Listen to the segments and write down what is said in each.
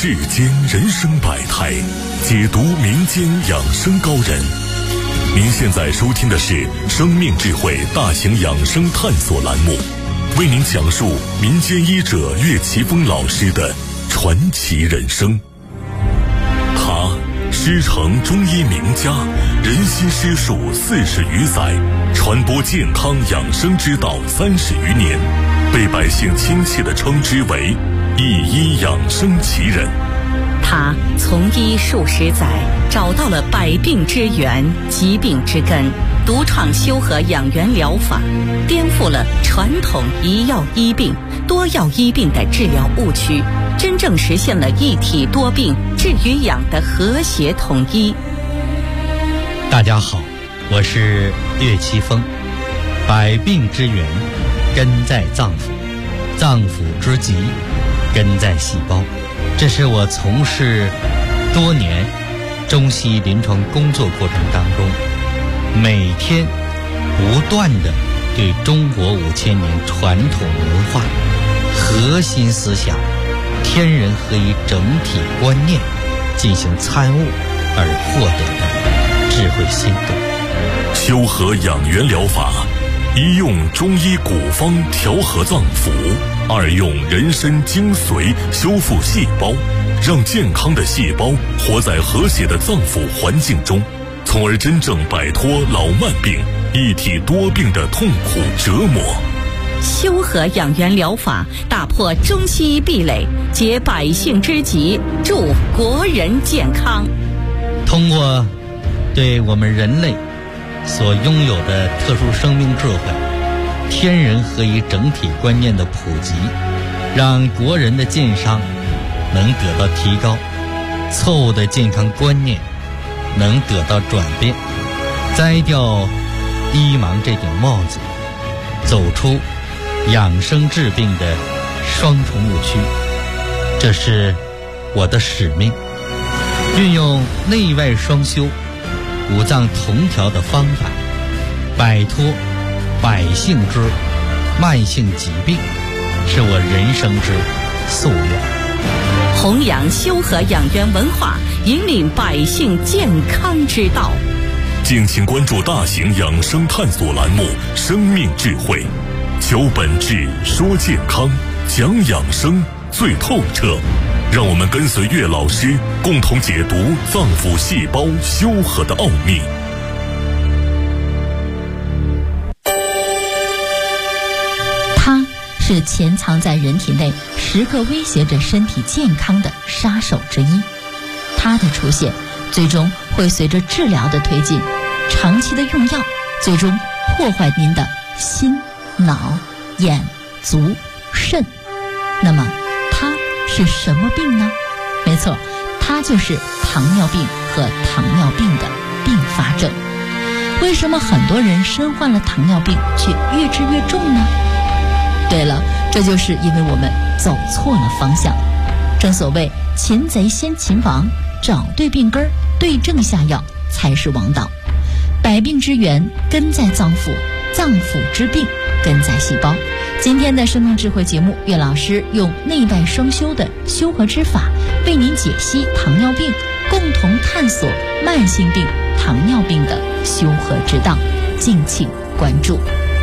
世间人生百态，解读民间养生高人。您现在收听的是生命智慧大型养生探索栏目，为您讲述民间医者岳奇峰老师的传奇人生。他师承中医名家，人心师术40余载，传播健康养生之道30余年，被百姓亲切地称之为一医养生奇人。 他从医数十载，找到了百病之源、疾病之根，独创修和养元疗法，颠覆了传统一药医病、多药医病的治疗误区，真正实现了一体多病、治与养的和谐统一。 大家好，我是岳奇峰。百病之源根在脏腑，脏腑之疾根在细胞。这是我从事多年中西医临床工作过程当中，每天不断地对中国5000年传统文化核心思想天人合一整体观念进行参悟而获得的智慧心得。 修和养元疗法，一用中医古方调和脏腑，二用人参精髓修复细胞，让健康的细胞活在和谐的脏腑环境中，从而真正摆脱老慢病、一体多病的痛苦折磨。 修和养元疗法打破中西医壁垒，解百姓之急，助国人健康。 通过对我们人类所拥有的特殊生命智慧、天人合一整体观念的普及，让国人的健康能得到提高，错误的健康观念能得到转变，摘掉医盲这顶帽子，走出养生治病的双重误区。这是我的使命，运用内外双修、五脏同调的方法，摆脱百姓之慢性疾病，是我人生之夙愿。 弘扬修和养元文化，引领百姓健康之道。 敬请关注大型养生探索栏目《生命智慧》，求本质，说健康，讲养生最透彻。让我们跟随岳老师，共同解读脏腑细胞修和的奥秘。 它是潜藏在人体内，时刻威胁着身体健康的杀手之一。它的出现，最终会随着治疗的推进，长期的用药，最终破坏您的心、脑、眼、足、肾。那么它是什么病呢？没错，它就是糖尿病和糖尿病的并发症。为什么很多人身患了糖尿病却越治越重呢？对了，这就是因为我们走错了方向。正所谓擒贼先擒王，找对病根儿，对症下药才是王道。百病之源根在脏腑，脏腑之病根在细胞。今天的生命智慧节目，岳老师用内外双修的修和之法，为您解析糖尿病，共同探索慢性病糖尿病的修和之道。敬请关注。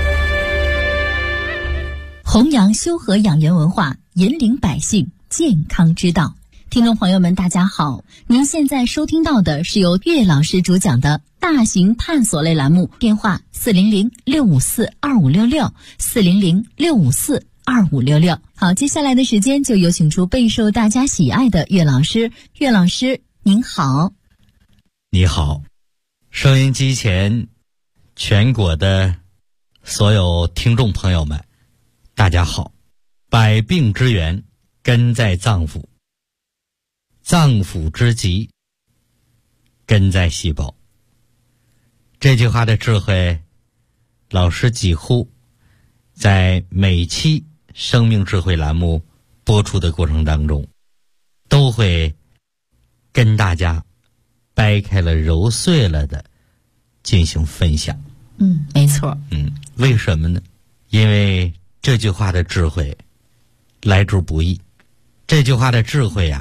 弘扬修和养元文化，引领百姓健康之道。听众朋友们，大家好，您现在收听到的是由岳老师主讲的大型探索类栏目，电话400-654-2566 400-654-2566。好，接下来的时间就有请出备受大家喜爱的岳老师。岳老师您好。 你好，收音机前全国的所有听众朋友们，大家好。百病之源根在脏腑，脏腑之疾根在细胞。这句话的智慧，老师几乎在每期生命智慧栏目播出的过程当中，都会跟大家掰开了揉碎了的进行分享。 没错。 为什么呢？因为这句话的智慧来之不易，这句话的智慧啊，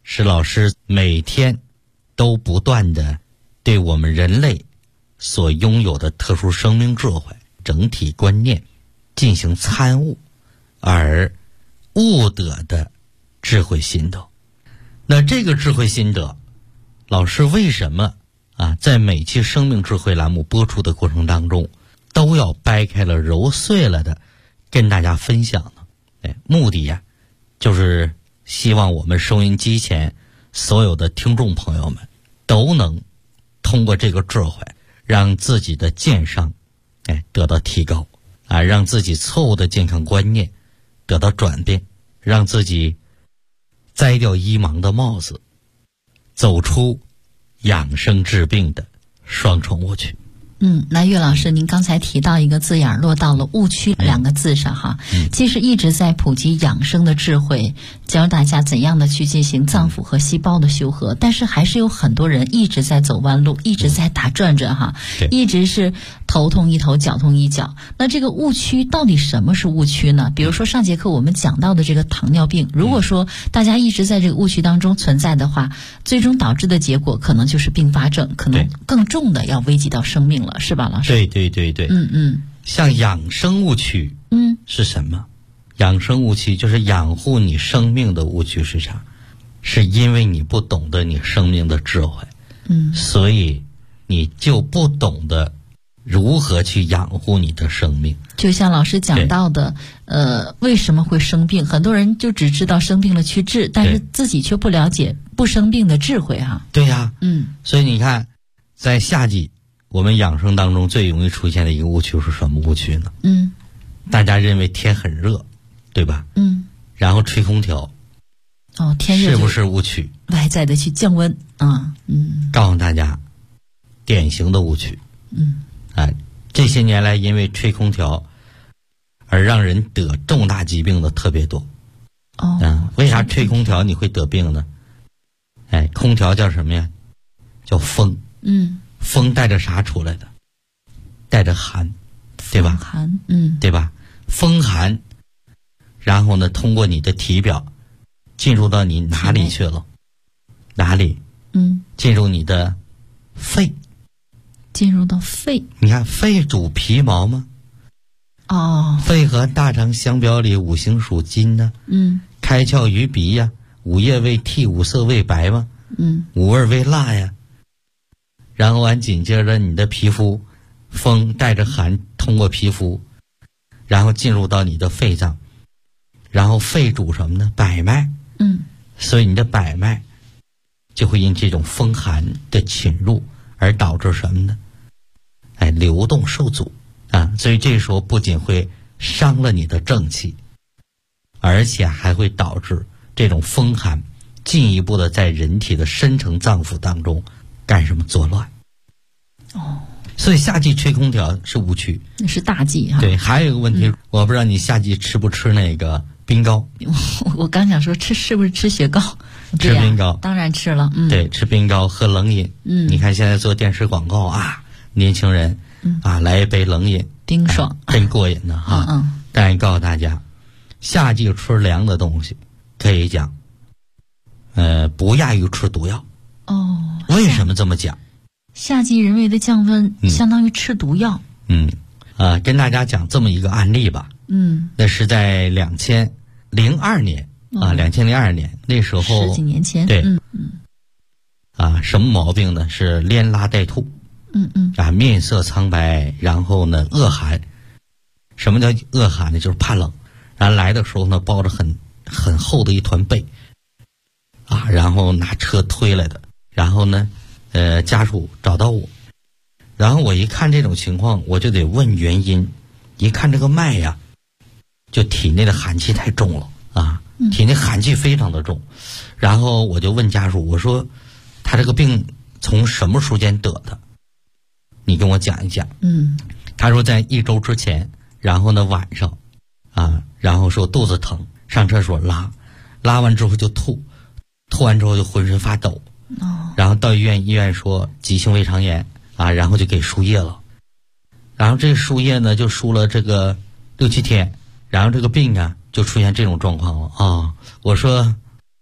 是老师每天都不断的对我们人类所拥有的特殊生命智慧、整体观念进行参悟而悟得的智慧心得。那这个智慧心得，老师为什么在每期生命智慧栏目播出的过程当中都要掰开了揉碎了的跟大家分享呢？目的就是希望我们收音机前所有的听众朋友们都能通过这个智慧让自己的健商得到提高让自己错误的健康观念得到转变，让自己摘掉医盲的帽子，走出养生治病的双重误区。 那岳老师，您刚才提到一个字眼落到了误区两个字上哈。其实一直在普及养生的智慧，教大家怎样的去进行脏腑和细胞的修和，但是还是有很多人一直在走弯路，一直在打转着哈，一直是头痛医头，脚痛医脚。那这个误区到底什么是误区呢？比如说上节课我们讲到的这个糖尿病，如果说大家一直在这个误区当中存在的话，最终导致的结果可能就是并发症，可能更重的要危及到生命了，是吧，老师？ 对。像养生误区，是什么？养生误区就是养护你生命的误区是啥？是因为你不懂得你生命的智慧，所以你就不懂得如何去养护你的生命。 就像老师讲到的，为什么会生病？很多人就只知道生病了去治，但是自己却不了解不生病的智慧哈。 对呀，所以你看，在夏季，我们养生当中最容易出现的一个误区是什么误区呢？大家认为天很热，对吧？然后吹空调。 天热是不是误区？ 外在的去降温告诉大家，典型的误区。这些年来因为吹空调而让人得重大疾病的特别多。为啥吹空调你会得病呢？空调叫什么呀？叫风。风带着啥出来的？带着寒，对吧？ 寒， 对吧？风寒，然后呢，通过你的体表进入到你哪里去了？哪里？进入你的肺。 进入到肺。 你看肺主皮毛吗？肺和大肠相表里，五行属金呢。开窍于鼻呀，五叶为涕，五色为白嘛。五味为辣呀。然后紧接着你的皮肤，风带着寒通过皮肤，然后进入到你的肺脏，然后肺主什么呢？百脉。所以你的百脉就会因这种风寒的侵入而导致什么呢？流动受阻所以这时候不仅会伤了你的正气，而且还会导致这种风寒进一步的在人体的深层脏腑当中干什么？作乱。所以夏季吹空调是误区， 那是大忌哈。 对，还有一个问题，我不知道你夏季吃不吃那个冰糕？ 我刚想说是不是吃雪糕？ 吃冰糕， 当然吃了。 对，吃冰糕，喝冷饮。你看现在做电视广告年轻人来一杯冷饮， 冰爽， 真过瘾的哈。但是告诉大家，夏季吃凉的东西，可以讲，不亚于吃毒药。为什么这么讲？ 夏季人为的降温，相当于吃毒药。 跟大家讲这么一个案例吧。那是在2002年2002年那时候 10几年前。 对。什么毛病呢？是连拉带吐。面色苍白，然后呢恶寒。什么叫恶寒呢？就是怕冷。然后来的时候呢，抱着很厚的一团被。然后拿车推来的。然后呢家属找到我，然后我一看这种情况，我就得问原因。一看这个脉呀，就体内的寒气太重了体内寒气非常的重。然后我就问家属，我说他这个病从什么时间得的？你跟我讲一讲。他说在1周之前，然后呢晚上然后说肚子疼，上厕所拉完之后就吐完之后就浑身发抖。然后到医院说急性胃肠炎然后就给输液了。然后这个输液呢就输了这个6、7天，然后这个病就出现这种状况了我说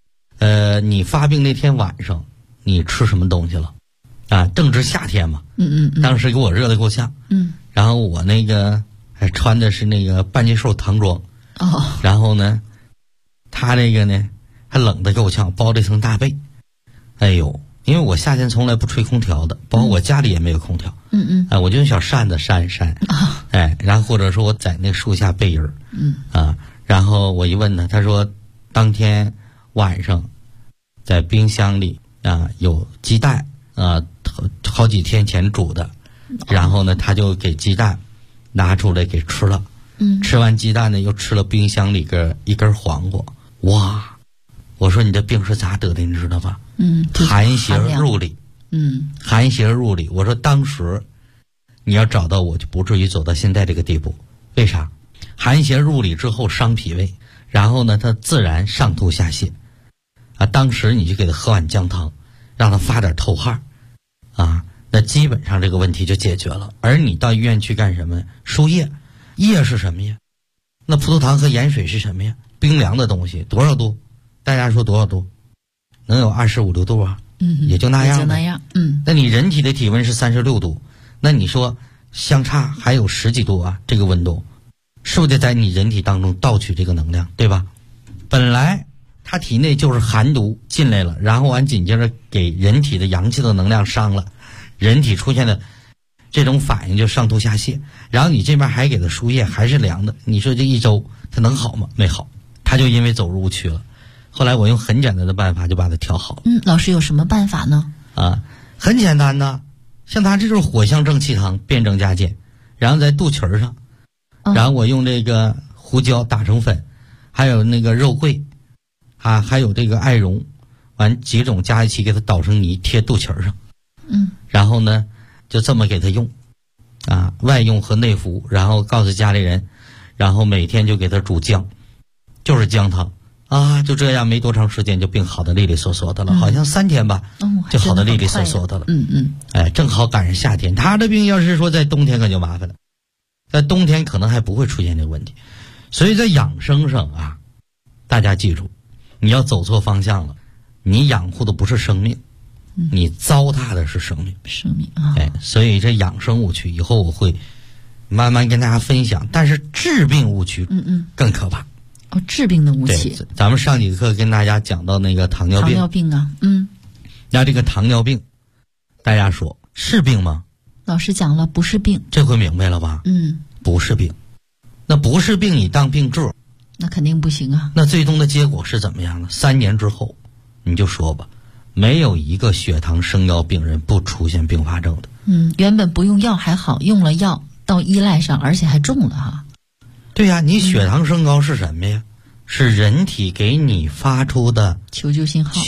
你发病那天晚上你吃什么东西了？啊，正值夏天嘛，当时给我热得够呛，然后我那个还穿的是那个半截袖唐装，然后呢，他那个呢还冷得够呛，包了一层大被，哎呦，因为我夏天从来不吹空调的，包括我家里也没有空调，我就用小扇子扇一扇，然后或者说我在那树下背人，然后我一问他说当天晚上在冰箱里有鸡蛋好几天前煮的，然后呢他就给鸡蛋拿出来给吃了，吃完鸡蛋呢又吃了冰箱里一根黄瓜。哇，我说你这病是咋得的你知道吧？寒邪入里，寒邪入里。我说当时你要找到我就不至于走到现在这个地步。为啥？寒邪入里之后伤脾胃，然后呢它自然上吐下泻当时你就给他喝碗姜汤，让他发点透汗那基本上这个问题就解决了。而你到医院去干什么？输液，液是什么呀？那葡萄糖和盐水是什么呀？冰凉的东西，多少度？大家说多少度？能有25、6度啊？也就那样。 也就那样。 那你人体的体温是36度，那你说相差还有10几度啊？这个温度是不是得在你人体当中盗取这个能量，对吧？本来他体内就是寒毒进来了，然后完紧接着给人体的阳气的能量伤了，人体出现的这种反应就上吐下泻，然后你这边还给他输液还是凉的，你说这一周他能好吗？没好，他就因为走入误区了。后来我用很简单的办法就把它调好。 老师有什么办法呢？ 很简单的，像他这就是藿香正气汤，辩证加减，然后在肚脐上，然后我用这个胡椒打成粉，还有那个肉桂还有这个艾绒，完几种加一起给它捣成泥贴肚脐上，然后呢就这么给他用外用和内服，然后告诉家里人，然后每天就给他煮姜，就是姜汤就这样没多长时间就病好的利利索索的了，好像3天吧，就好的利利索索的了。正好赶上夏天，他的病要是说在冬天可就麻烦了，在冬天可能还不会出现这个问题。所以在养生上大家记住，你要走错方向了，你养护的不是生命，你糟蹋的是生命。所以这养生误区以后我会慢慢跟大家分享，但是治病误区更可怕。 治病的误区。 对，咱们上几课跟大家讲到那个糖尿病那这个糖尿病大家说是病吗？ 老师讲了不是病， 这回明白了吧？不是病。那不是病你当病治， 那肯定不行啊。 那最终的结果是怎么样呢？3年之后你就说吧，没有一个血糖升高病人不出现并发症的。 原本不用药还好，用了药到依赖上，而且还重了对呀，你血糖升高是什么呀？是人体给你发出的求救信号。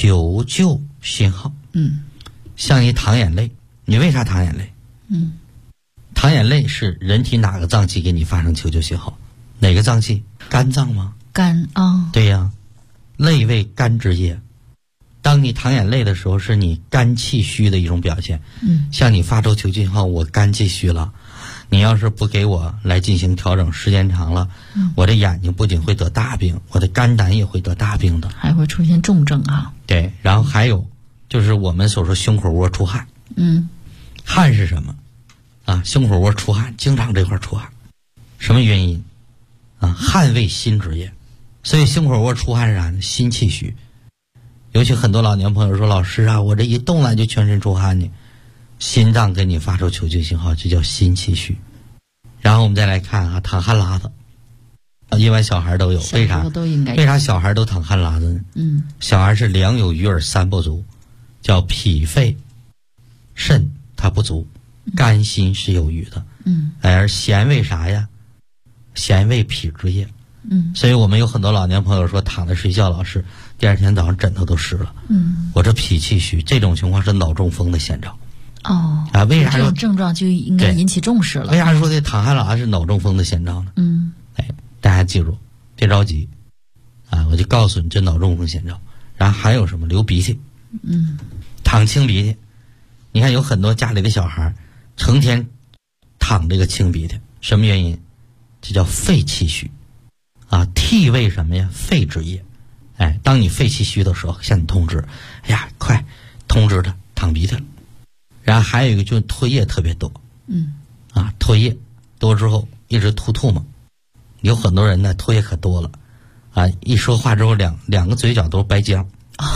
像你淌眼泪，你为啥淌眼泪？淌眼泪是人体哪个脏器给你发生求救信号？哪个脏器？肝脏吗？ 肝对呀，泪为肝之液。当你淌眼泪的时候，是你肝气虚的一种表现。像你发出求救信号，我肝气虚了，你要是不给我来进行调整，时间长了，我的眼睛不仅会得大病，我的肝胆也会得大病的， 还会出现重症对，然后还有就是我们所说胸口窝出汗。汗是什么胸口窝出汗，经常这块出汗，什么原因汗为心之液，所以胸口窝出汗是啥呢？心气虚。尤其很多老年朋友说，老师我这一动了就全身出汗呢，心脏给你发出求救信号，就叫心气虚。然后我们再来看淌汗拉子，一般小孩都有，为啥？为啥小孩都淌汗拉子呢？小孩是两有余而三不足，叫脾肺肾它不足，肝心是有余的。而咸为啥呀？咸为脾之液。所以我们有很多老年朋友说躺着睡觉，老师第2天早上枕头都湿了。我这脾气虚，这种情况是脑中风的先兆。为啥这种症状就应该引起重视了？ 为啥说这淌汗拉是脑中风的先兆呢？大家记住，别着急我就告诉你这脑中风先兆。然后还有什么？流鼻涕，淌清鼻涕。你看有很多家里的小孩成天淌这个清鼻涕，什么原因？这叫肺气虚涕为什么呀？肺之液， 哎，当你肺气虚的时候，向你通知，哎呀，快通知他淌鼻涕了。然后还有一个就是唾液特别多，唾液多之后一直吐嘛，有很多人呢唾液可多了，一说话之后两个嘴角都是白浆，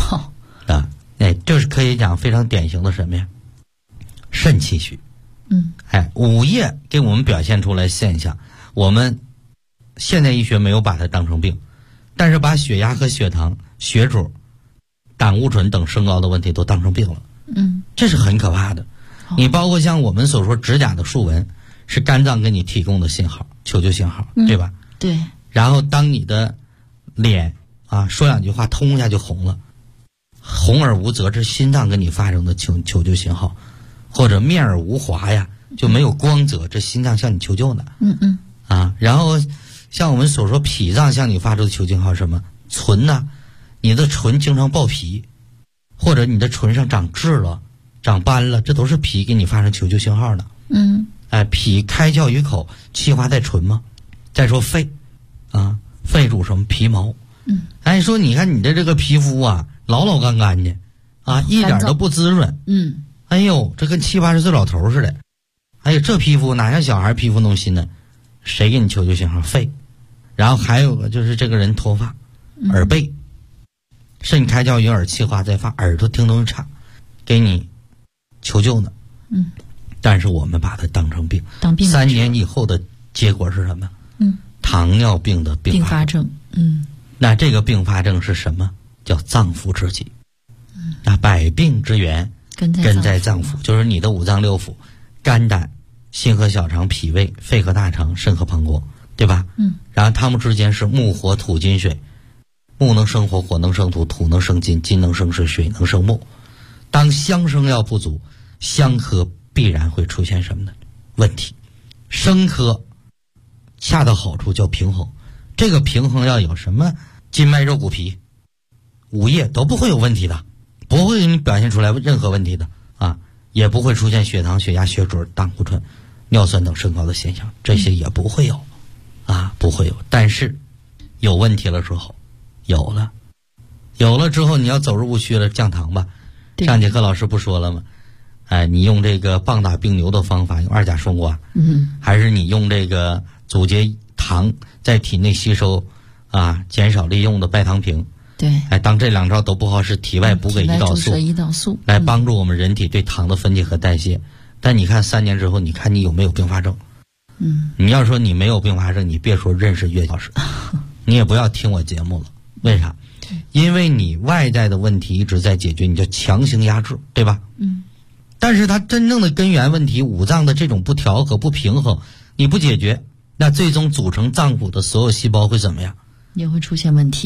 这是可以讲非常典型的什么呀？肾气虚。午夜给我们表现出来现象，我们现代医学没有把它当成病，但是把血压和血糖、血脂、胆固醇等升高的问题都当成病了。这是很可怕的。你包括像我们所说指甲的竖纹，是肝脏给你提供的信号，求救信号，对吧？ 对。 然后当你的脸说两句话，通一下就红了，红而无泽，这是心脏给你发生的求救信号。或者面而无华呀，就没有光泽，这心脏向你求救呢。然后像我们所说脾脏向你发出的求救信号是什么？唇呢，你的唇经常爆皮，或者你的唇上长痣了、长斑了，这都是脾给你发生求救信号的。脾开窍于口，气化在唇嘛。再说肺，肺主什么？皮毛。说你看你的这个皮肤老干干的，一点都不滋润。哎呦，这跟70、80岁老头似的。哎呦，这皮肤哪像小孩皮肤那么新呢？谁给你求救信号？肺。然后还有个就是这个人脱发，耳背，肾开窍于耳，气化在发，耳朵听东西差，给你求救呢。但是我们把它当成病。3年以后的结果是什么？糖尿病的并发症。那这个并发症是什么？叫脏腑之疾。那百病之源根在脏腑，就是你的五脏六腑，肝胆、心和小肠、脾胃、肺和大肠、肾和膀胱，对吧？然后它们之间是木火土金水，木能生火，火能生土，土能生金，金能生水，水能生木。当相生要不足，相克必然会出现什么呢？问题。生克恰到好处叫平衡，这个平衡要有什么筋脉肉骨皮、五液都不会有问题的。不会给你表现出来任何问题的也不会出现血糖、血压、血脂、胆固醇、尿酸等升高的现象，这些也不会有不会有。但是有问题了之后，有了之后你要走入误区了，降糖吧。上节课老师不说了吗？你用这个棒打冰牛的方法，用2甲双胍，还是你用这个阻截糖在体内吸收减少利用的拜糖平。 对， 当这2招都不好使，体外补给胰岛素，来帮助我们人体对糖的分解和代谢。但你看3年之后，你看你有没有并发症？你要说你没有并发症，你别说认识岳老师，你也不要听我节目了。为啥？因为你外在的问题一直在解决，你就强行压制，对吧？但是它真正的根源问题，五脏的这种不调和、不平衡，你不解决，那最终组成脏腑的所有细胞会怎么样？ 也会出现问题。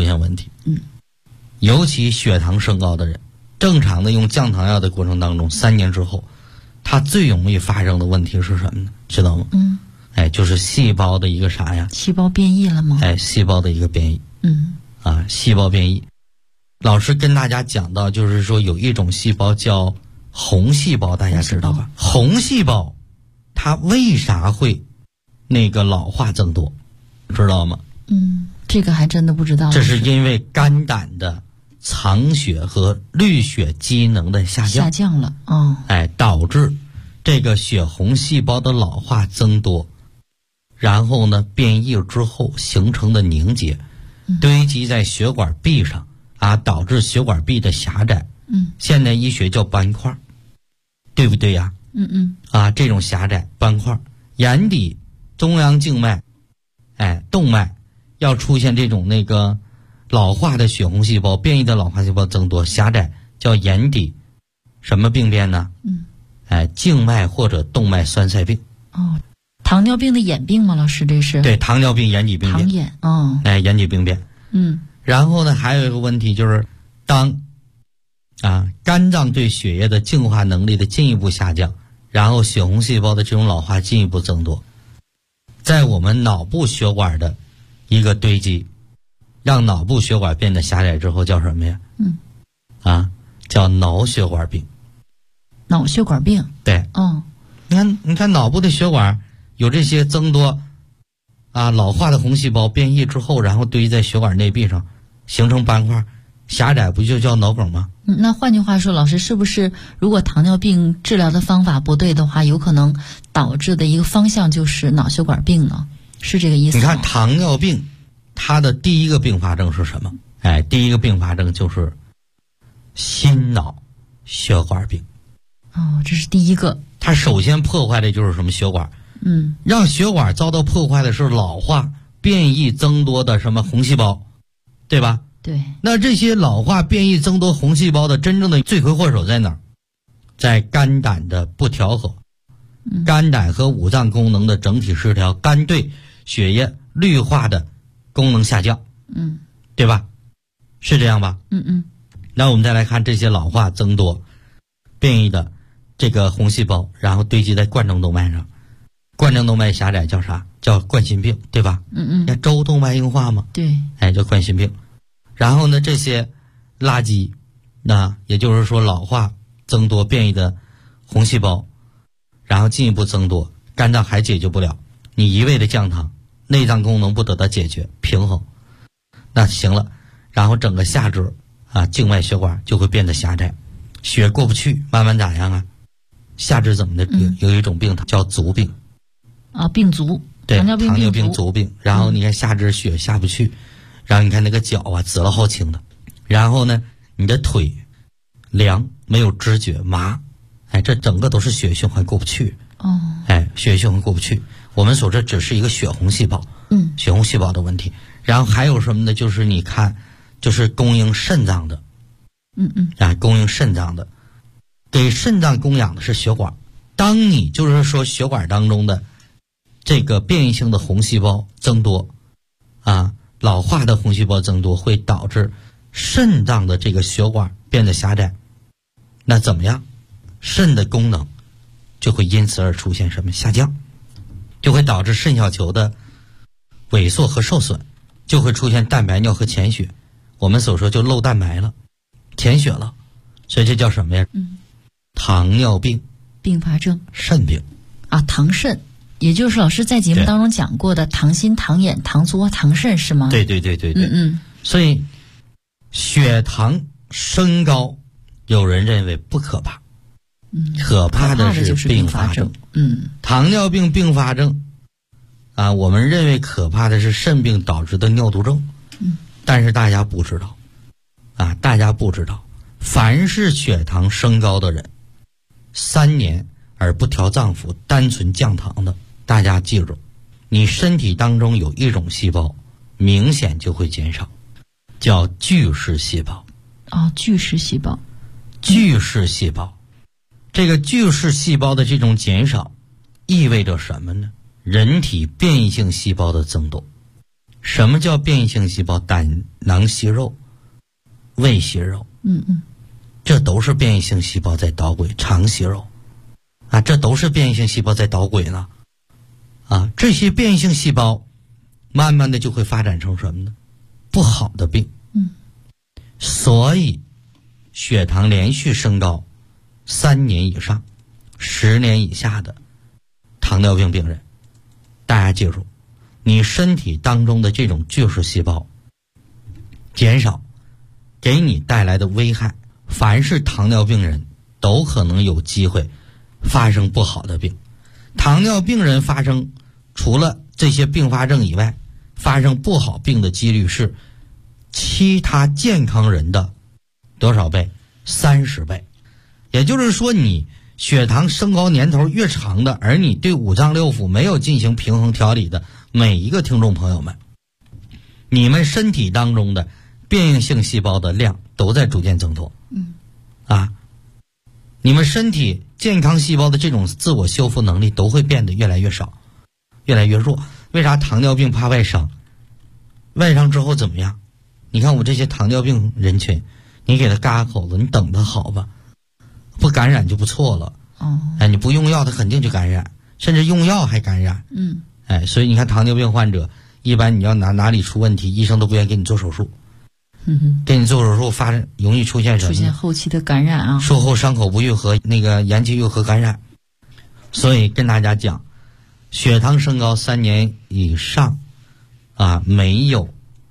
尤其血糖升高的人，正常的用降糖药的过程当中，3年之后，它最容易发生的问题是什么呢？知道吗？就是细胞的一个啥呀？ 细胞变异了吗？ 细胞的一个变异。细胞变异。老师跟大家讲到，就是说有一种细胞叫红细胞，大家知道吧？红细胞，它为啥会那个老化增多？知道吗？ 这个还真的不知道。 这是因为肝胆的藏血和滤血机能的下降了。 导致这个血红细胞的老化增多，然后呢变异之后形成的凝结，堆积在血管壁上导致血管壁的狭窄。现代医学叫斑块，对不对呀？这种狭窄斑块，眼底、中央静脉、动脉要出现这种那个老化的血红细胞、变异的老化细胞增多、狭窄，叫眼底什么病变呢？静脉或者动脉栓塞病。 糖尿病的眼病吗？老师，这是？ 对，糖尿病眼底病变。 糖眼。 眼底病变。然后呢，还有一个问题就是，当肝脏对血液的净化能力的进一步下降，然后血红细胞的这种老化进一步增多，在我们脑部血管的一个堆积，让脑部血管变得狭窄之后，叫什么呀？叫脑血管病。 脑血管病。 对。你看脑部的血管有这些增多老化的红细胞变异之后，然后堆积在血管内壁上， 形成斑块，狭窄不就叫脑梗吗？ 那换句话说，老师，是不是如果糖尿病治疗的方法不对的话，有可能导致的一个方向就是脑血管病呢？是这个意思吗？ 你看糖尿病，它的第一个并发症是什么？第一个并发症就是心脑血管病。 哦，这是第一个。 它首先破坏的就是什么血管？让血管遭到破坏的是老化、变异、增多的什么红细胞，对吧？ 对。 那这些老化、变异、增多红细胞的真正的罪魁祸首在哪儿？在肝胆的不调和，肝胆和五脏功能的整体失调，肝对血液绿化的功能下降，对吧？是这样吧？那我们再来看这些老化、增多、变异的这个红细胞，然后堆积在冠状动脉上，冠状动脉狭窄叫啥？叫冠心病，对吧？那周动脉硬化嘛， 对， 叫冠心病。然后呢，这些垃圾，那也就是说老化、增多、变异的红细胞，然后进一步增多，肝脏还解决不了，你一味的降糖，内脏功能不得到解决平衡，那行了，然后整个下肢静脉血管就会变得狭窄，血过不去，慢慢咋样啊？下肢怎么的？有一种病叫足病病足， 对， 糖尿病足病。然后你看下肢血下不去，然后你看那个脚紫了好青的，然后呢，你的腿凉，没有知觉，麻，这整个都是血液循环过不去。血液循环过不去。我们说这只是一个血红细胞，血红细胞的问题。然后还有什么呢？就是你看，就是供应肾脏的，供应肾脏的，给肾脏供氧的是血管。当你就是说血管当中的这个变异性的红细胞增多，老化的红细胞增多，会导致肾脏的这个血管变得狭窄。那怎么样？肾的功能就会因此而出现什么下降，就会导致肾小球的萎缩和受损，就会出现蛋白尿和潜血。我们所说就漏蛋白了，潜血了，所以这叫什么呀？糖尿病并发症， 肾病糖肾，也就是老师在节目当中讲过的糖心、糖眼、糖足、糖肾是吗？ 对。所以血糖升高，有人认为不可怕，可怕的是并发症。糖尿病并发症我们认为可怕的是肾病导致的尿毒症。但是大家不知道凡是血糖升高的人，3年而不调脏腑，单纯降糖的，大家记住，你身体当中有一种细胞明显就会减少，叫巨噬细胞。 巨噬细胞。 这个巨噬细胞的这种减少意味着什么呢？人体变异性细胞的增多。什么叫变异性细胞？胆囊息肉、胃息肉，这都是变异性细胞在捣鬼。肠息肉这都是变异性细胞在捣鬼呢。这些变异性细胞慢慢的就会发展成什么呢？不好的病。所以血糖连续升高3年以上、10年以下的糖尿病病人，大家记住，你身体当中的这种巨噬细胞减少，给你带来的危害，凡是糖尿病人都可能有机会发生不好的病。糖尿病人发生除了这些并发症以外，发生不好病的几率是其他健康人的多少倍？30倍。也就是说，你血糖升高年头越长的，而你对五脏六腑没有进行平衡调理的每一个听众朋友们，你们身体当中的变异性细胞的量都在逐渐增多。你们身体健康细胞的这种自我修复能力都会变得越来越少，越来越弱。为啥糖尿病怕外伤？外伤之后怎么样？你看我这些糖尿病人群，你给他嘎口子，你等他好吧，不感染就不错了。你不用药他肯定就感染，甚至用药还感染。所以你看糖尿病患者，一般你要哪里出问题，医生都不愿意给你做手术。给你做手术容易出现什么？ 出现后期的感染术后伤口不愈合，那个延期愈合感染。所以跟大家讲，血糖升高3年以上没有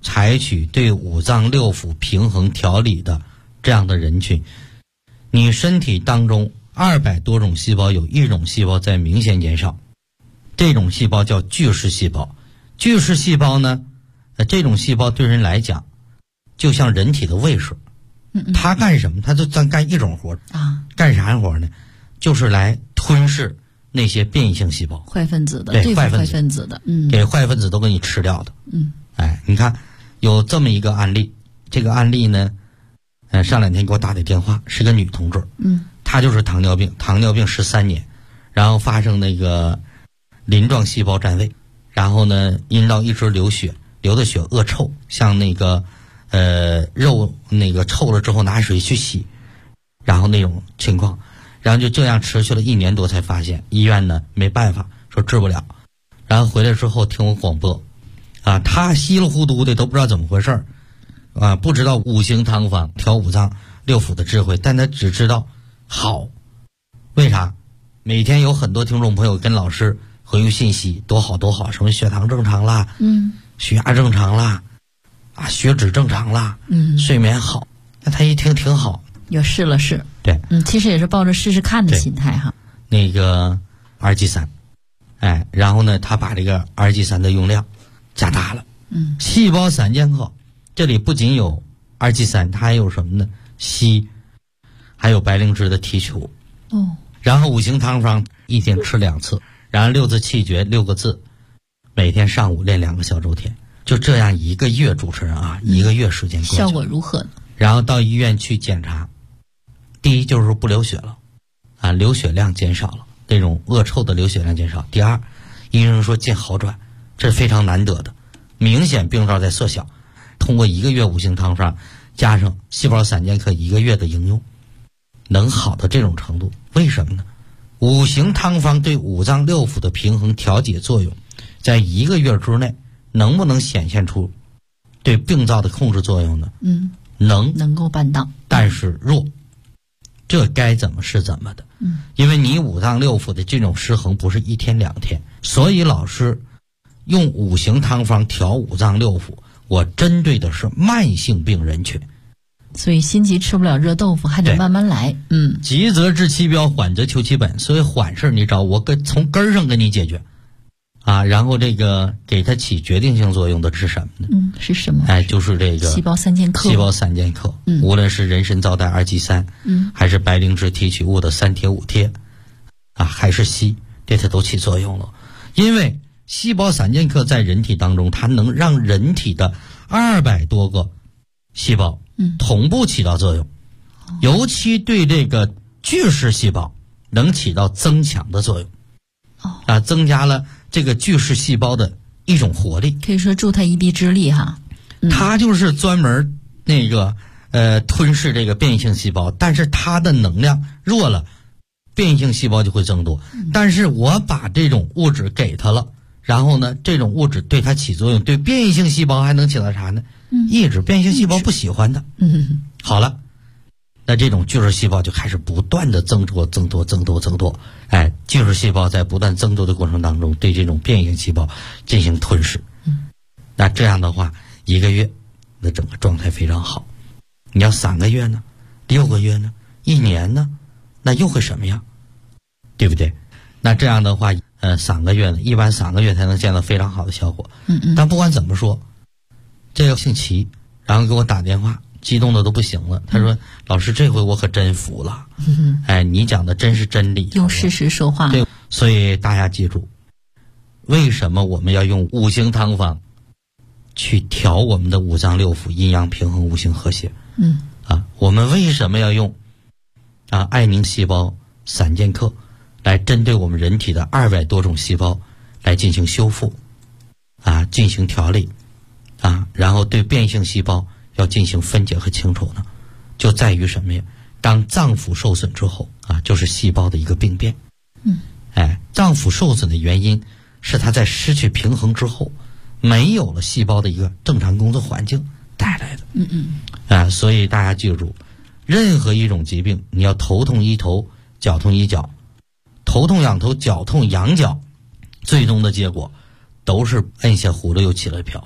采取对五脏六腑平衡调理的这样的人群，你身体当中200多种细胞有一种细胞在明显减少，这种细胞叫巨噬细胞。巨噬细胞呢，这种细胞对人来讲就像人体的卫士，它干什么？它就干一种活啊，干啥活呢？就是来吞噬那些变异性细胞， 坏分子的， 对坏分子的， 给坏分子都给你吃掉的。你看有这么一个案例，这个案例呢，上2天给我打的电话，是个女同志，她就是糖尿病13年，然后发生那个鳞状细胞占位，然后呢阴道一直流血，流的血恶臭，像那个肉那个臭了之后拿水去洗，然后那种情况，然后就这样持续了1年多才发现，医院呢没办法说治不了，然后回来之后听我广播他稀里糊涂的都不知道怎么回事不知道五行汤方调五脏六腑的智慧，但他只知道好。为啥？每天有很多听众朋友跟老师回复信息，多好多好，什么血糖正常啦，血压正常啦，血脂正常啦，睡眠好。那他一听挺好， 又试了试， 对， 其实也是抱着试试看的心态哈。 那个 RG3，然后呢，他把这个 RG3的用量加大了，细胞散健克，这里不仅有 RG3，它还有什么呢？硒，还有白灵芝的提取物。然后五行汤方一天吃2次，然后6字气诀6个字，每天上午练2个小周天，就这样1个月，主持人1个月时间过去， 效果如何呢？ 然后到医院去检查，第一就是说不流血了，流血量减少了，那种恶臭的流血量减少。第二，医生说见好转，这是非常难得的，明显病灶在缩小。通过1个月五行汤方加上细胞散健克1个月的应用，能好到这种程度，为什么呢？五行汤方对五脏六腑的平衡调节作用，在1个月之内能不能显现出对病灶的控制作用呢？能够办到， 但是弱，这该怎么是怎么的。因为你五脏六腑的这种失衡不是1天2天，所以老师用五行汤方调五脏六腑，我针对的是慢性病人群。 所以心急吃不了热豆腐，还得慢慢来。 急则治其标，缓则求其本。所以缓事你找我从根儿上给你解决然后这个给它起决定性作用的是什么呢？是什么？就是这个细胞散健克。 无论是人参皂苷2G3，还是白灵芝提取物的3贴5贴，还是硒，对它都起作用了。因为细胞散健克在人体当中，它能让人体的200多个细胞同步起到作用，尤其对这个巨噬细胞能起到增强的作用。增加了这个巨噬细胞的一种活力， 可以说助它一臂之力哈。 它就是专门那个吞噬这个变异性细胞，但是它的能量弱了，变异性细胞就会增多。但是我把这种物质给它了，然后呢，这种物质对它起作用，对变异性细胞还能起到啥呢？抑制变异性细胞不喜欢的。好了。那这种巨噬细胞就开始不断的增多，巨噬细胞在不断增多的过程当中，对这种变异性细胞进行吞噬。那这样的话，1个月，那整个状态非常好。你要3个月呢，6个月呢，1年呢，那又会什么样？对不对？那这样的话，3个月呢，一般3个月才能见到非常好的效果。但不管怎么说，这个姓齐，然后给我打电话。激动的都不行了，他说：“老师，这回我可真服了，你讲的真是真理， 用事实说话。” 对，所以大家记住，为什么我们要用五行汤方去调我们的五脏六腑阴阳平衡、五行和谐？我们为什么要用艾宁细胞散健克来针对我们人体的200多种细胞来进行修复，进行调理，然后对变异性细胞要进行分解和清除呢？就在于什么呀？当脏腑受损之后就是细胞的一个病变。脏腑受损的原因是它在失去平衡之后，没有了细胞的一个正常工作环境带来的。所以大家记住，任何一种疾病，你要头痛医头，脚痛医脚，头痛养头，脚痛养脚，最终的结果都是摁下葫芦又起了瓢。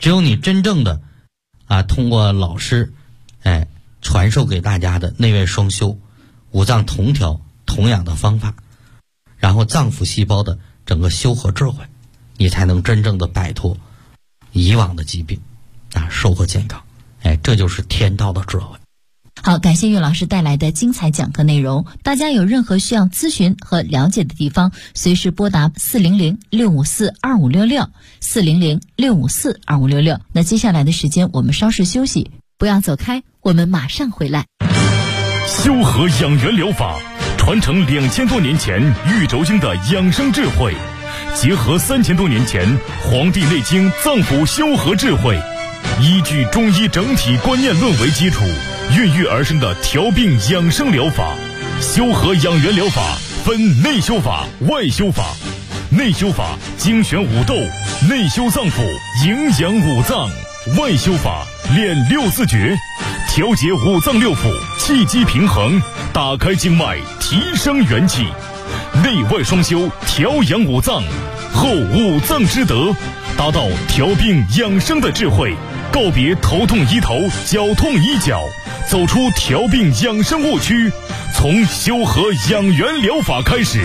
只有你真正的通过老师传授给大家的内外双修、五脏同调同养的方法，然后脏腑细胞的整个修和智慧，你才能真正的摆脱以往的疾病收获健康。这就是天道的智慧。 好，感谢岳老师带来的精彩讲课内容。大家有任何需要咨询和了解的地方，随时拨打400-654-2566 400-654-2566。那接下来的时间我们稍事休息，不要走开，我们马上回来。 修和养元疗法传承2000多年前玉轴经的养生智慧，结合3000多年前《黄帝内经》脏腑修和智慧，依据中医整体观念论为基础，孕育而生的调病养生疗法。修和养元疗法分内修法、外修法。内修法精选五斗，内修脏腑，营养五脏；外修法练六字诀，调节五脏六腑，气机平衡，打开经脉，提升元气。内外双修，调养五脏，后五脏之德，达到调病养生的智慧，告别头痛医头、脚痛医脚，走出调病养生误区，从修和养元疗法开始。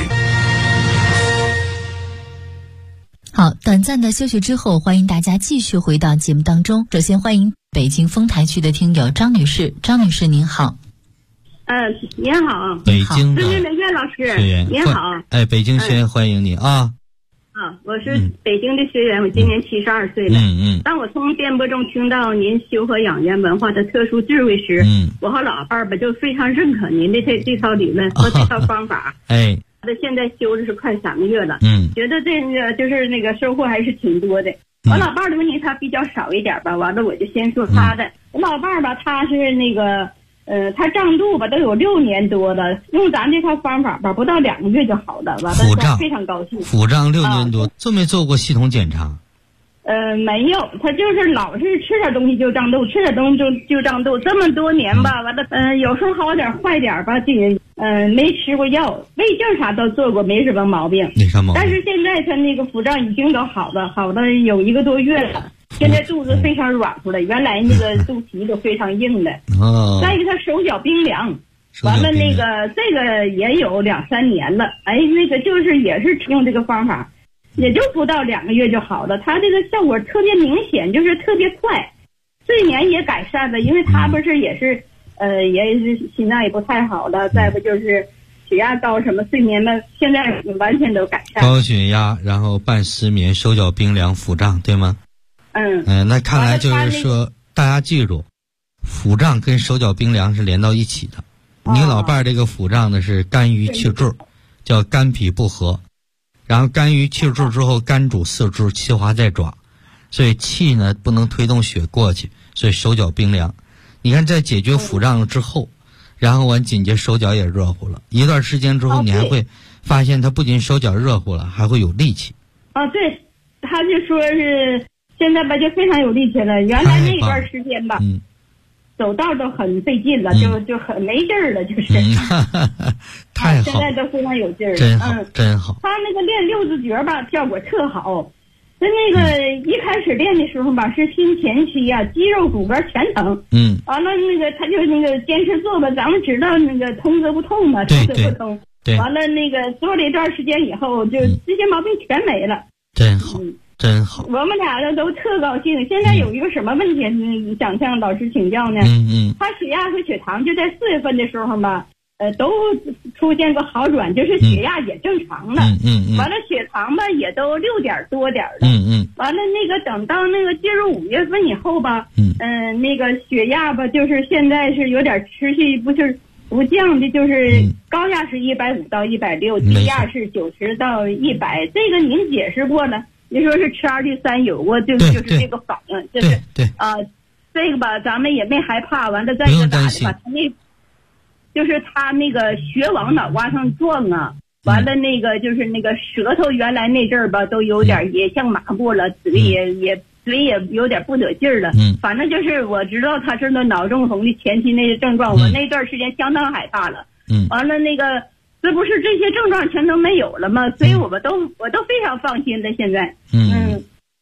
好，短暂的休息之后，欢迎大家继续回到节目当中。首先欢迎北京丰台区的听友张女士，张女士您好。 您好， 北京的岳老师，您好。 北京学员欢迎你啊。 我是北京的学员，我今年72岁了。当我从电波中听到您修和养元文化的特殊智慧时，我和老伴儿就非常认可您的这套理论和这套方法。现在修的是快3个月了，觉得这个就是那个收获还是挺多的。我老伴儿的问题他比较少一点吧，完了我就先说他的。我老伴儿吧，他是那个他胀肚吧都有6年多了，用咱这套方法吧，不到2个月就好了，完了他非常高兴。 腹胀6年多，做没做过系统检查？ 没有，他就是老是吃点东西就胀肚，吃点东西就胀肚，这么多年吧，完了有时候好点坏点吧，这没吃过药，胃镜啥都做过，没什么毛病。 没啥毛病。 但是现在他那个腹胀已经都好了有1个多月了，现在肚子非常软乎了，原来那个肚皮都非常硬的。再一个他手脚冰凉，完了那个这个也有2、3年了，那个就是也是用这个方法。也就不到2个月就好了，他这个效果特别明显，就是特别快，睡眠也改善了，因为他不是也是心脏也不太好了，再不就是血压高什么，睡眠呢现在完全都改善。 高血压，然后伴失眠，手脚冰凉，腹胀，对吗？那看来就是说，大家记住，腹胀跟手脚冰凉是连到一起的。你老伴儿这个腹胀呢是肝郁气滞，叫肝脾不和。然后肝郁气滞之后，肝主四肢，气化在爪，所以气呢不能推动血过去，所以手脚冰凉。你看在解决腹胀之后，然后完紧接手脚也热乎了，一段时间之后，你还会发现他不仅手脚热乎了，还会有力气。 对，他就说是现在吧就非常有力气了，原来那段时间吧走道都很费劲了，就很没劲儿了，就是太好， 现在都非常有劲儿了， 真好，真好。 他那个练六字诀吧，效果特好。那个一开始练的时候吧，是新前期啊，肌肉骨骼全疼。完了那个他就那个坚持做吧，咱们知道那个通则不痛嘛，通则不通。对。完了那个做了一段时间以后，就这些毛病全没了。 真好。真好， 我们俩人都特高兴。现在有一个什么问题，想向老师请教呢？他血压和血糖就在4月份的时候吧，都出现过好转，就是血压也正常了。完了血糖吧也都6点多点了。完了那个等到那个进入5月份以后吧，那个血压吧就是现在是有点持续不降的，就是高压是150到160，低压是90到100。这个您解释过了。你说是吃2氯3有过，就是这个反应，就是这个吧，咱们也没害怕。完了再一个咋的吧，他就是他那个血往脑瓜上撞啊，完了那个就是那个舌头原来那阵儿吧，都有点也像麻木了，嘴也有点不得劲儿了。反正就是我知道他是那脑中风的前期那些症状，我那段时间相当害怕了。完了那个。这不是这些症状全都没有了吗？所以我都非常放心的。现在，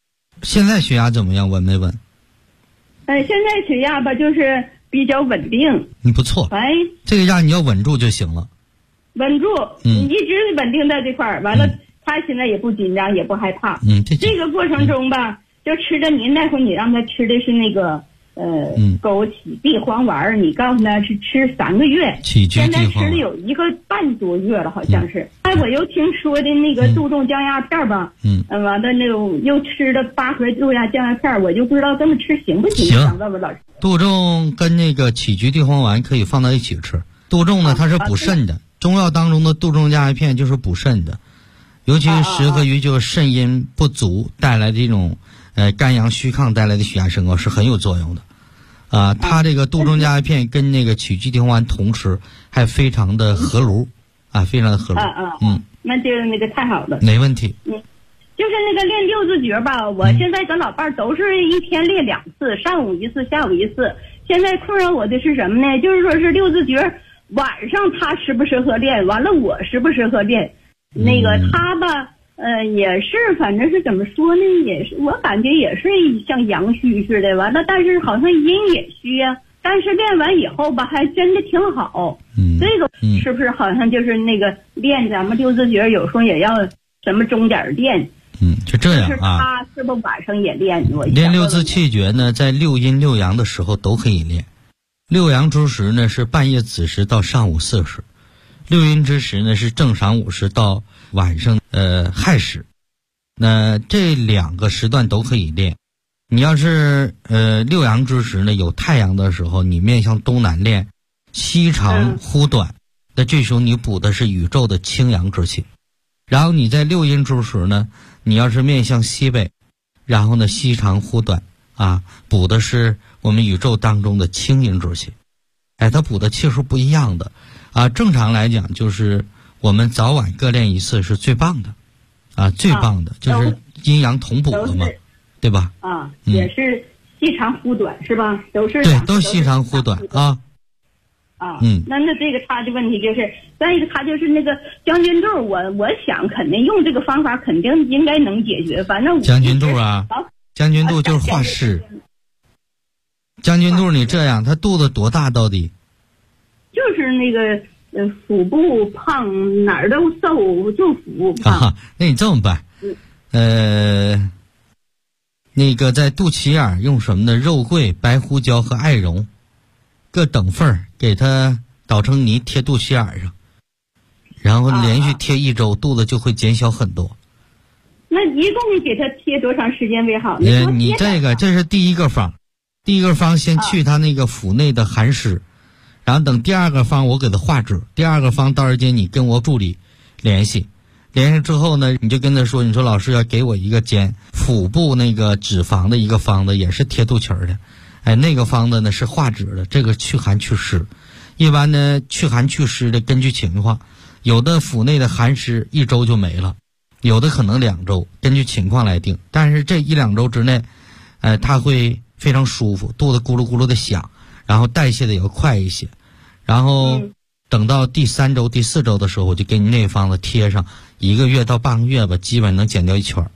现在血压怎么样？稳没稳？ 现在血压吧，就是比较稳定。 不错。这个压你要稳住就行了。 稳住，一直稳定在这块儿。完了，他现在也不紧张，也不害怕。这个过程中吧，就吃的你那会你让他吃的是那个枸杞地黄丸，你告诉他是吃3个月，现在吃了有1个半多月了，好像是。我又听说的那个杜仲降压片吧，完了那个又吃了8盒杜仲降压片，我就不知道这么吃行不行？想问问老师。 杜仲跟那个杞菊地黄丸可以放到一起吃。杜仲呢，它是补肾的，中药当中的杜仲降压片就是补肾的，尤其适合于就是肾阴不足带来的这种肝阳虚亢带来的血压升高是很有作用的。它这个杜仲降压片跟那个杞菊地黄丸同吃，还非常的合炉非常的合炉。 那就是那个太好了， 没问题。 就是那个练6字诀吧，我现在跟老伴儿都是一天练2次，上午1次，下午1次。现在困扰我的是什么呢？就是说是6字诀晚上他适不适合练，完了我适不适合练？那个他吧，也是，反正是怎么说呢？也是我感觉也是像阳虚似的，完了，但是好像阴也虚呀。但是练完以后吧，还真的挺好。这个是不是好像就是那个练咱们6字诀，有时候也要什么钟点练？ 就这样啊。 他是不是晚上也练？ 练6字气诀呢，在6阴6阳的时候都可以练。6阳之时呢是半夜子时到上午4时，6阴之时呢是正晌午时到晚上亥时。那这2个时段都可以练。你要是6阳之时呢，有太阳的时候，你面向东南练，西长忽短，那这时候你补的是宇宙的清阳之气。然后你在6阴之时呢，你要是面向西北，然后呢西长忽短补的是我们宇宙当中的清阴之气。它补的气数不一样的正常来讲就是我们早晚各练1次是最棒的最棒的，就是阴阳同补了嘛，对吧？ 也是西长忽短是吧？都是对，都西长忽短那这个他的问题就是，再一个他就是那个将军肚，我想肯定用这个方法肯定应该能解决。反正将军肚将军肚就是化湿。将军肚你这样，他肚子多大到底？ 就是那个腹部胖，哪儿都瘦，就腹部胖。 那你这么办？那个在肚脐眼用什么呢？肉桂、白胡椒和艾绒各等份给它捣成泥贴肚脐眼上，然后连续贴1周，肚子就会减小很多。 那一共给它贴多长时间为好呢？ 你这是第一个方，先去它那个腹内的寒湿，然后等第2个方我给它化脂。第2个方到时间你跟我助理联系之后呢，你就跟他说，你说老师要给我一个减腹部那个脂肪的一个方子，也是贴肚脐的。那个方子呢是化脂的，这个去寒祛湿。一般呢去寒祛湿的根据情况，有的腹内的寒湿1周就没了，有的可能2周，根据情况来定。但是这1-2周之内它会非常舒服，肚子咕噜咕噜的响，然后代谢的也要快一些。然后等到第3周第4周的时候，我就给你那方子贴上，1个月到半个月吧，基本能减掉1圈。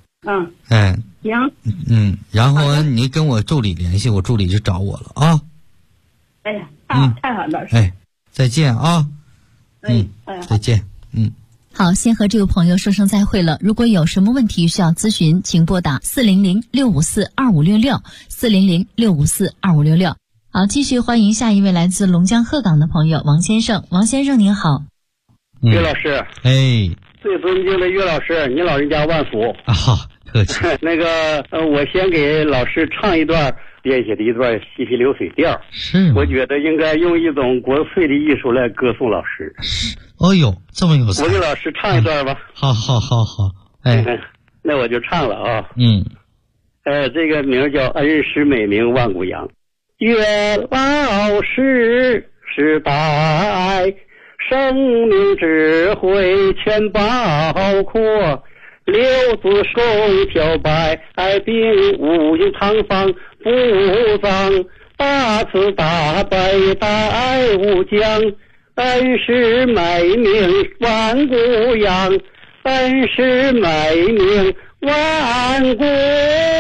行。 然后你跟我助理联系，我助理就找我了啊。 哎呀，太好了。 再见啊。再见。 好，先和这位朋友说声再会了。如果有什么问题需要咨询，请拨打400-654-2566 400-654-2566。好，继续欢迎下一位来自龙江鹤岗的朋友王先生。王先生您好。 岳老师。最尊敬的岳老师，您老人家万福。 客气。 那个我先给老师唱一段编写的一段西皮流水调。 是。我觉得应该用一种国粹的艺术来歌颂老师。 这么有才。 我给老师唱一段吧。 好。 那我就唱了啊。这个名叫恩师美名万古扬。岳老师时代生命智慧全包括，6字功漂白并无有堂房不脏，8次大白带无疆，恩师美名万古扬，恩师美名万古扬。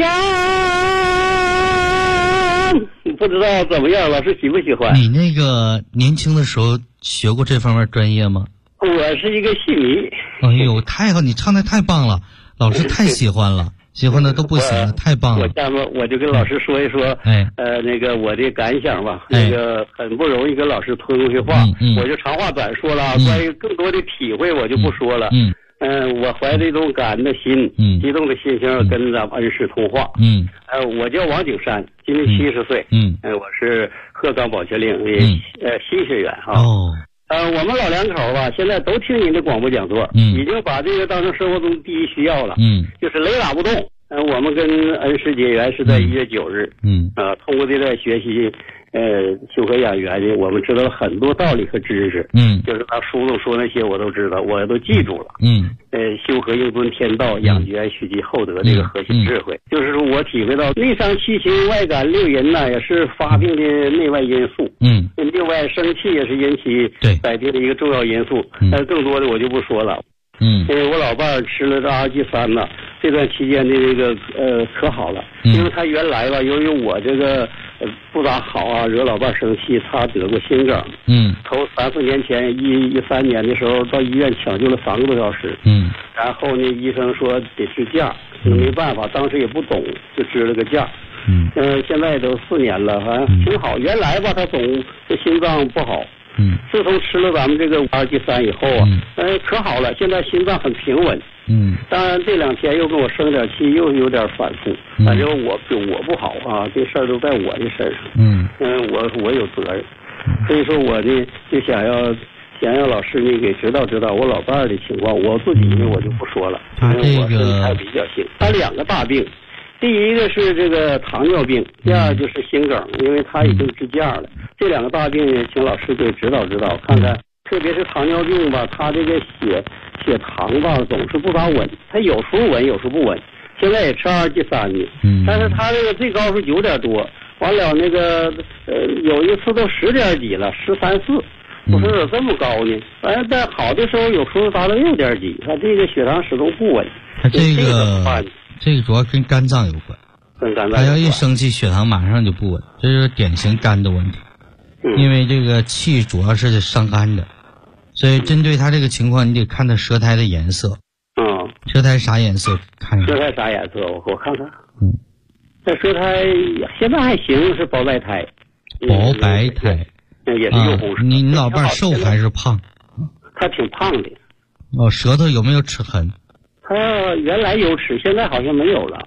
不知道怎么样，老师喜不喜欢？ 你那个年轻的时候学过这方面专业吗？ 我是一个戏迷。 哎呦，太好，你唱的太棒了，老师太喜欢了，喜欢的都不行了，太棒了。 我就跟老师说一说，那个我的感想吧，那个很不容易跟老师通东西话，我就长话短说了，关于更多的体会我就不说了。我怀着一种感恩的心，激动的心情跟咱们恩师通话。我叫王景山，今年70岁。我是鹤岗保洁岭的新学员啊。我们老两口吧，现在都听您的广播讲座，已经把这个当成生活中第一需要了。就是雷打不动。我们跟恩师结缘是在1月9日。通过这段学习修和养元的，我们知道了很多道理和知识。就是他书中说那些我都知道，我都记住了。修和应遵天道，养元蓄积厚德，这个核心智慧，就是说我体会到内伤七情，外感六淫呐，也是发病的内外因素。另外生气也是引起百病的一个重要因素。更多的我就不说了。因为我老伴儿吃了这RG3呢，这段期间的这个可好了。因为他原来吧，由于我这个不咋好啊，惹老伴儿生气，他得过心梗。头3-4年前13年的时候到医院抢救了3个多小时。然后呢，医生说得支架，没办法，当时也不懂，就支了个架。现在都4年了，反正挺好。原来吧，他总这心脏不好。自从吃了咱们这个RG3以后啊，可好了，现在心脏很平稳。当然这2天又跟我生点气，又有点反复。反正我不好啊，这事儿都在我的身上。我有责任，所以说我呢就想让老师呢给指导指导我老伴儿的情况。我自己呢我就不说了，因为我身体还比较轻。他2个大病。第一个是这个糖尿病，第二就是心梗，因为他已经支架了。这2个大病呢，请老师给指导指导，看看，特别是糖尿病吧，他这个血糖吧总是不咋稳，他有时候稳，有时候不稳。现在也吃RG3呢，但是他这个最高是9点多，完了那个有一次都10点几了，13、14。我说有这么高呢？反正在好的时候有时候达到6点几，他这个血糖始终不稳。 他这个主要跟肝脏有关，他要一生气，血糖马上就不稳，这是典型肝的问题。因为这个气主要是伤肝的，所以针对他这个情况，你得看他舌苔的颜色。舌苔啥颜色？看一下。 舌苔啥颜色？我看看。这舌苔现在还行，是薄白苔。 薄白苔。 也是幼红色。 你老伴瘦还是胖？ 他挺胖的。 舌头有没有齿痕？ 他原来有齿，现在好像没有了。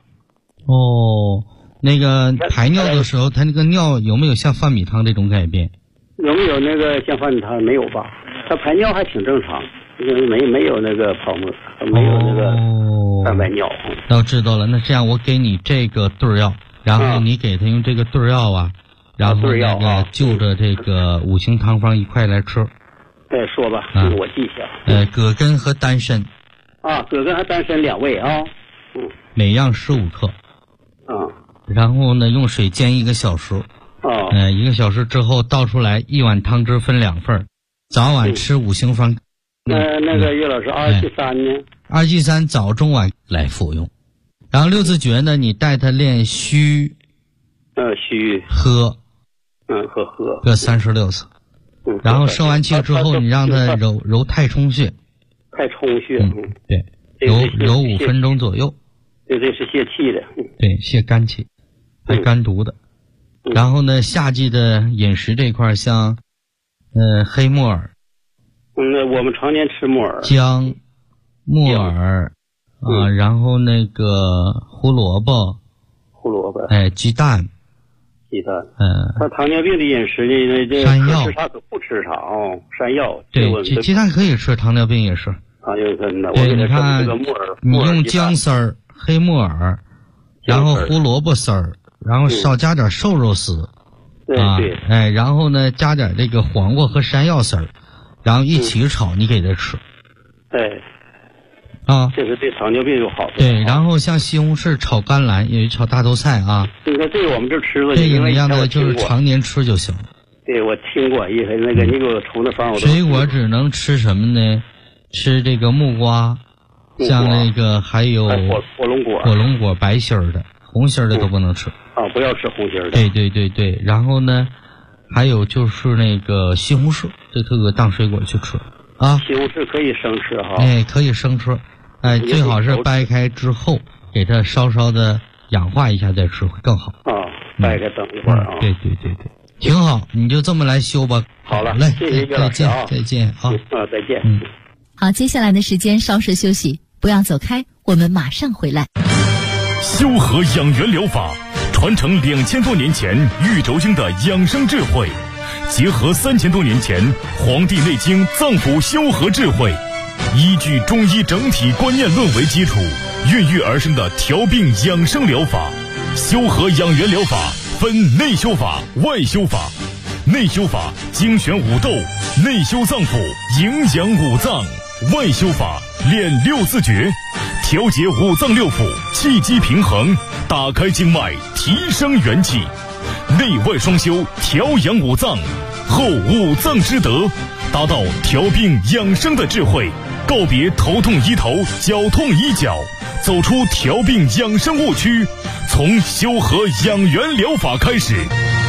那个排尿的时候，他那个尿有没有像饭米汤这种改变？ 有没有那个像饭米汤？没有吧？他排尿还挺正常，没有那个泡沫，没有那个蛋白尿。 那我知道了，那这样我给你这个对药，然后你给他用这个对药啊，然后那个就着这个5行汤方一块来吃。 再说吧，我记一下。葛根和丹参。 葛根和丹参2味啊。 每样15克。然后呢，用水煎1个小时。1个小时之后倒出来，1碗汤汁分2份，早晚吃5行方。 那个岳老师，RG3呢 ？RG3早中晚来服用。然后6字诀呢，你带他练虚。 虚。 喝。 喝。 各36次。然后生完气之后，你让他揉太冲穴。 太冲穴。 对。揉5分钟左右。 对，这是泄气的。 对，泄肝气，排肝毒的。然后呢，夏季的饮食这块，像黑木耳。 我们常年吃木耳。 姜、木耳然后那个胡萝卜。鸡蛋。 他糖尿病的饮食呢，这山药吃啥可不吃啥山药。 对，鸡蛋可以吃，糖尿病也是。对，你看，你用姜丝儿、黑木耳，然后胡萝卜丝儿，然后少加点瘦肉丝，然后呢加点这个黄瓜和山药丝儿，然后一起炒，你给他吃。 这是对糖尿病有好处。 对，然后像西红柿炒甘蓝，也炒大豆菜啊。 这个我们这吃了。 这个一样的就是常年吃就行。 对，我听过，因为那个你给我出的方我都。 水果只能吃什么呢？吃这个木瓜，像那个还有火龙果白心儿的红心的都不能吃。 不要吃红心的。 对。然后呢，还有就是那个西红柿，这个当水果去吃啊。 西红柿可以生吃哈。 可以生吃，最好是掰开之后给它稍稍的氧化一下再吃会更好。 掰开等一会儿啊。 对，挺好，你就这么来修吧。 好了， 来， 谢谢岳老师啊， 再见啊。 再见。 好，接下来的时间稍事休息，不要走开，我们马上回来。 修和养元疗法传承2000多年前玉轴经的养生智慧，结合3000多年前《黄帝内经》脏腑修和智慧，依据中医整体观念论为基础，孕育而生的调病养生疗法。修和养元疗法分内修法、外修法。内修法精选五斗，内修脏腑，营养五脏；外修法练六字诀，调节五脏六腑，气机平衡，打开经脉，提升元气。内外双修，调养五脏，后五脏之德，达到调病养生的智慧。告别头痛医头，脚痛医脚，走出调病养生误区，从修和养元疗法开始。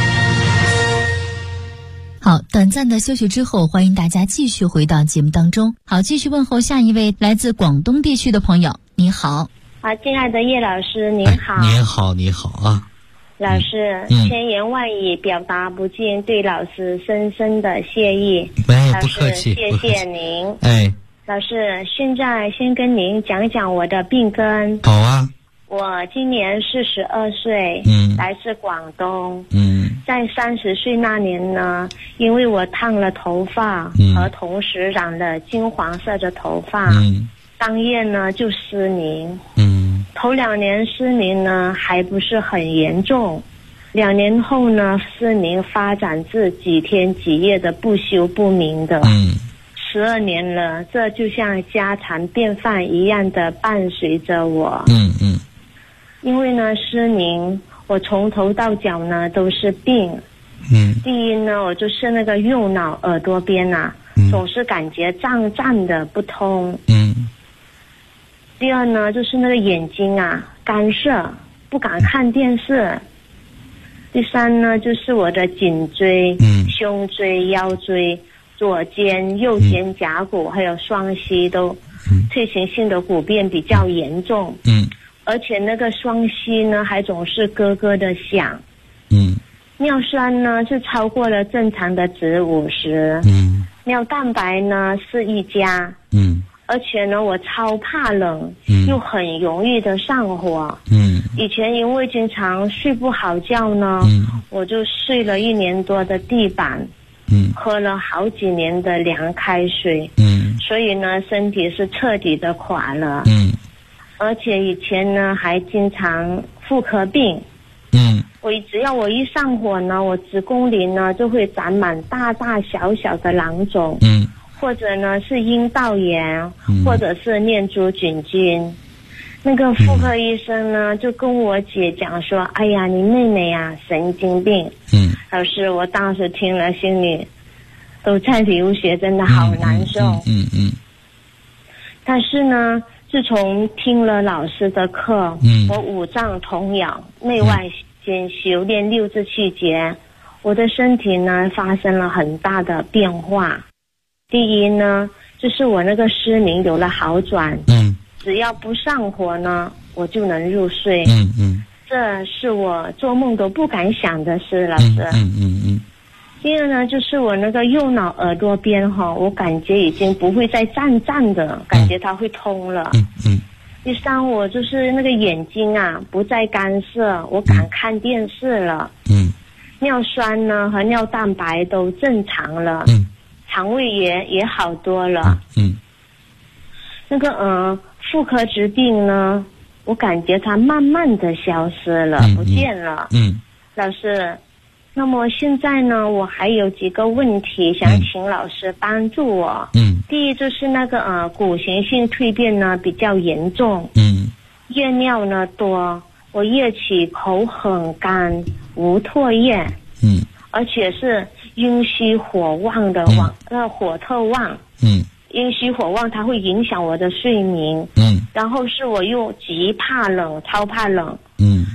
好，短暂的休息之后，欢迎大家继续回到节目当中。好，继续问候下一位来自广东地区的朋友。你好。 亲爱的叶老师，您好。 你好啊。 老师，千言万语表达不尽对老师深深的谢意。 不客气， 谢谢您。老师，现在先跟您讲讲我的病根。 好啊。 我今年42岁，来自广东。在30岁那年呢，因为我烫了头发，和同时染了金黄色的头发，当夜呢就失明。头2年失明呢还不是很严重，2年后呢失明发展至几天几夜的不休不明的。12年了，这就像家常便饭一样的伴随着我。因为呢失明，我从头到脚呢都是病。第一呢，我就是那个右脑耳朵边总是感觉胀胀的不通。第二呢，就是那个眼睛干涩，不敢看电视。第三呢，就是我的颈椎、胸椎、腰椎、左肩、右肩胛骨还有双膝都退行性的骨变比较严重。而且那个双膝呢还总是咯咯的响。尿酸呢是超过了正常的值50。尿蛋白呢是1加。而且呢我超怕冷，又很容易的上火。以前因为经常睡不好觉呢，我就睡了1年多的地板，喝了好几年的凉开水。所以呢身体是彻底的垮了。而且以前呢还经常妇科病。只要我一上火呢，我子宫里呢就会长满大大小小的囊肿。或者呢是阴道炎，或者是念珠菌菌。那个妇科医生呢就跟我姐讲说，哎呀你妹妹神经病。老师，我当时听了心里都在流血，真的好难受。但是呢自从听了老师的课，我五脏同养，内外兼修，练6至7节，我的身体呢发生了很大的变化。第一呢，就是我那个失明有了好转。只要不上火呢，我就能入睡。这是我做梦都不敢想的事，老师。第二呢，就是我那个右脑耳朵边我感觉已经不会再胀的，感觉它会通了。第三，我就是那个眼睛不再干涩，我敢看电视了。尿酸呢和尿蛋白都正常了。肠胃也好多了。那个妇科疾病呢，我感觉它慢慢的消失了，不见了。老师，那么现在呢我还有几个问题想请老师帮助我。第一就是那个骨型性蜕变呢比较严重。夜尿呢多，我夜起口很干，无唾液。而且是阴虚火旺的火特旺。阴虚火旺它会影响我的睡眠。然后是我又极怕冷，超怕冷。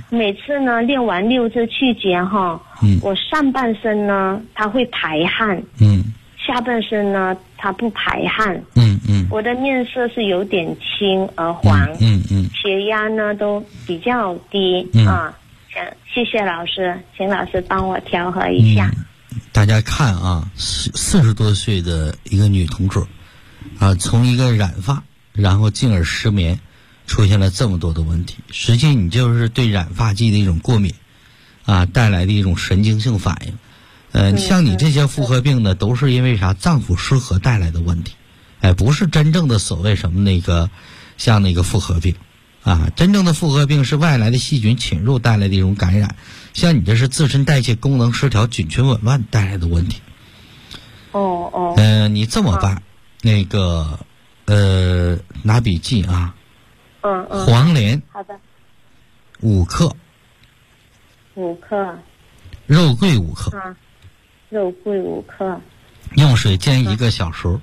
每次呢练完6字气节哈，我上半身呢它会排汗，下半身呢它不排汗，我的面色是有点青而黄，血压呢都比较低啊。谢谢老师，请老师帮我调和一下。 大家看啊，40多岁的一个女同志啊，从一个染发，然后进而失眠，出现了这么多的问题。实际你就是对染发剂的一种过敏啊带来的一种神经性反应。像你这些妇科病呢，都是因为啥？脏腑失和带来的问题，不是真正的所谓什么像那个妇科病啊。真正的妇科病是外来的细菌侵入带来的一种感染，像你这是自身代谢功能失调、菌群紊乱带来的问题。你这么办，拿笔记啊。黄连好的 5克 ，5克， 肉桂5克， 肉桂5克， 用水煎1个小时，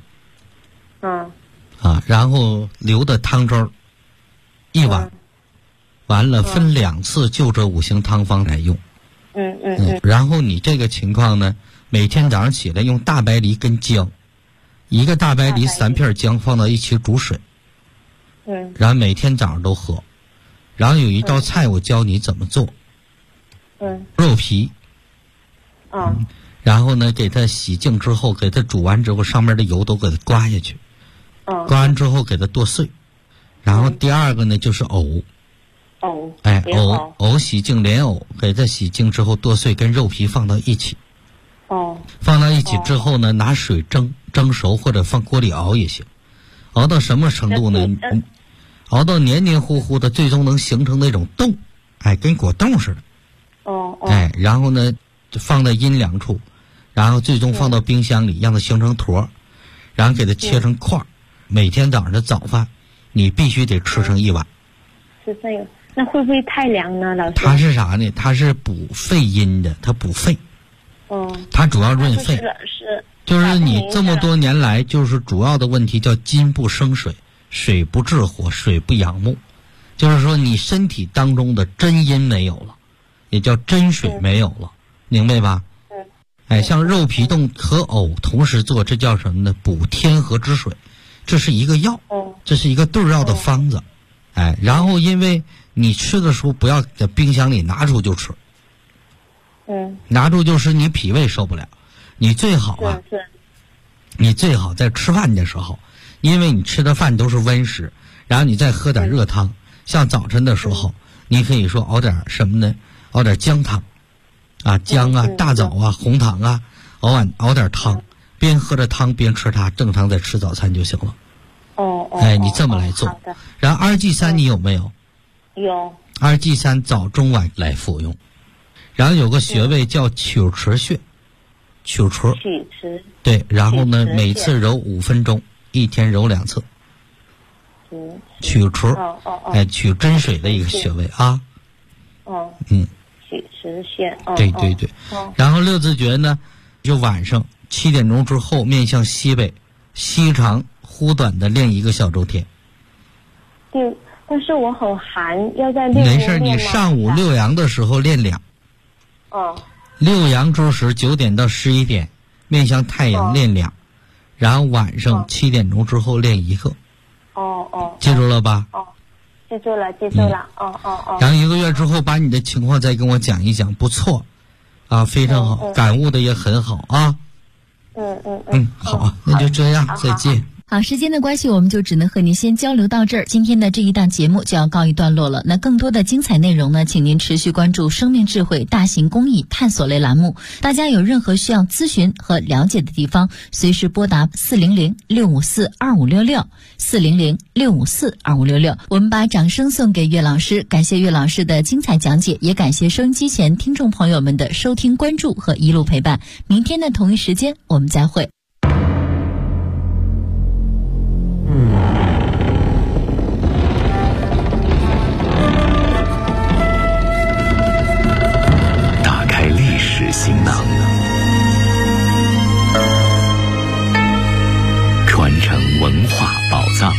然后留的汤汁儿1碗，完了分2次就这5行汤方来用。然后你这个情况呢，每天早上起来用大白梨跟姜，1个大白梨3片姜放到一起煮水，然后每天早上都喝。然后有一道菜我教你怎么做，肉皮，然后呢给它洗净之后，给它煮完之后上面的油都给它刮下去，刮完之后给它剁碎。然后第二个呢就是藕，藕洗净莲藕，给它洗净之后剁碎，跟肉皮放到一起，放到一起之后呢，拿水蒸熟，或者放锅里熬也行。熬到什么程度呢？熬到黏黏糊糊的，最终能形成那种冻，跟果冻似的。然后呢就放在阴凉处，然后最终放到冰箱里，让它形成坨，然后给它切成块。每天早上的早饭你必须得吃上1碗。 是这样。那会不会太凉呢，老师？ 它是啥呢？它是补肺阴的，它补肺。它主要润肺。就是你这么多年来，就是主要的问题叫金不生水，水不治火，水不养木。就是说你身体当中的真阴没有了，也叫真水没有了，明白吧？像肉皮冻和藕同时做，这叫什么呢？补天河之水，这是一个药，这是一个对药的方子。然后因为你吃的时候不要在冰箱里拿出就吃，拿出就是你脾胃受不了。你最好你最好在吃饭的时候，因为你吃的饭都是温食，然后你再喝点热汤。像早晨的时候，你可以说熬点什么呢？熬点姜汤，姜啊、大枣啊、红糖啊，熬点汤，边喝着汤边吃它，正常再吃早餐就行了。你这么来做。然后2G3你有没有？ 有。 2G3早中晚来服用。然后有个穴位叫曲池穴。曲池，对，然后呢每次揉5分钟，一天揉2次。曲池，取真水的一个穴位啊。 曲池穴。 对。然后6字诀呢，就晚上7点钟之后面向西北，西长忽短的练1个小周天。 对，但是我很寒，要在练。 没事，你上午6阳的时候练2。6阳之时9点到11点面向太阳练2，然后晚上7点钟之后练1个。记住了吧？ 记住了。 然后1个月之后把你的情况再跟我讲一讲，不错非常好，感悟的也很好啊。好，那就这样，再见。 好，时间的关系，我们就只能和您先交流到这儿。今天的这一档节目就要告一段落了。那更多的精彩内容呢，请您持续关注生命智慧大型公益探索类栏目。大家有任何需要咨询和了解的地方，随时拨打400-654-2566 400-654-2566。我们把掌声送给岳老师，感谢岳老师的精彩讲解，也感谢收音机前听众朋友们的收听关注和一路陪伴。明天的同一时间我们再会。 打开历史行囊，传承文化宝藏。